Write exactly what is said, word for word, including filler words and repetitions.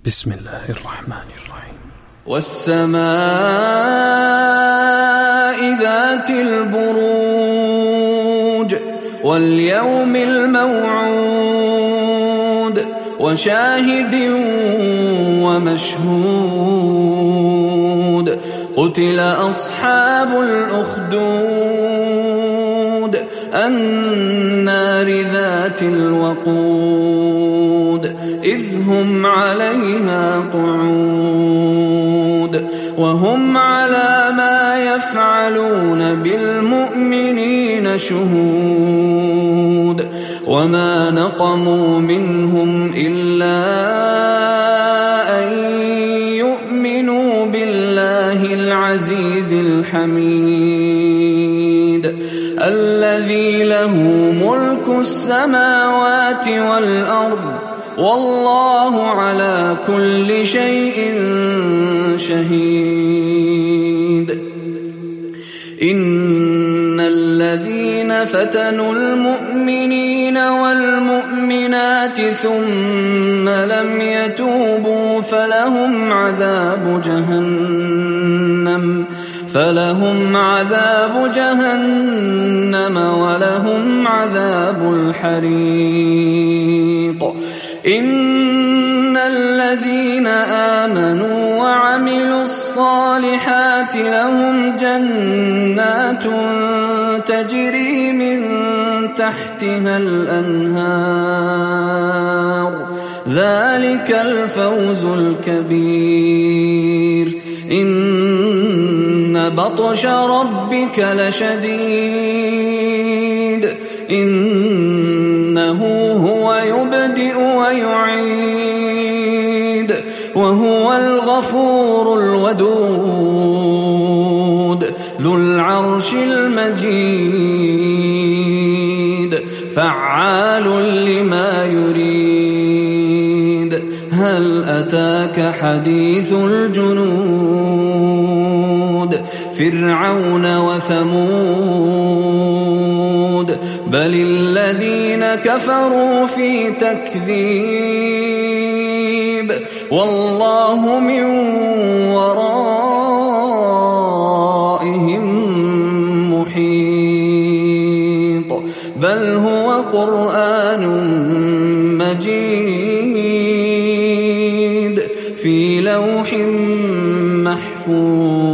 بسم الله الرحمن الرحيم. والسماء ذات البروج واليوم الموعود وشاهد ومشهود قتل أصحاب الأخدود النار ذات الوقود إذ هم عليها قعود وهم على ما يفعلون بالمؤمنين شهود وما نقموا منهم إلا أن يؤمنوا بالله العزيز الحميد الذي له ملك السماوات والأرض والله على كل شيء شهيد. إن الذين فتنوا المؤمنين والمؤمنات ثم لم يتوبوا فلهم عذاب جهنم فلهم عذاب جهنم ولهم عذاب الحريق. إن الذين آمنوا وعملوا الصالحات لهم جنات تجري من تحتها الأنهار ذلك الفوز الكبير. إن بطش ربك لشديد إنه هو يبدئ ويعيد وهو الغفور الودود ذو العرش المجيد فعال لما يريد. هل أتاك حديث الجنود فرعون وثمود بل الذين كفروا في تكذيب والله من ورائهم محيط بل هو قرآن مجيد في لوح محفوظ.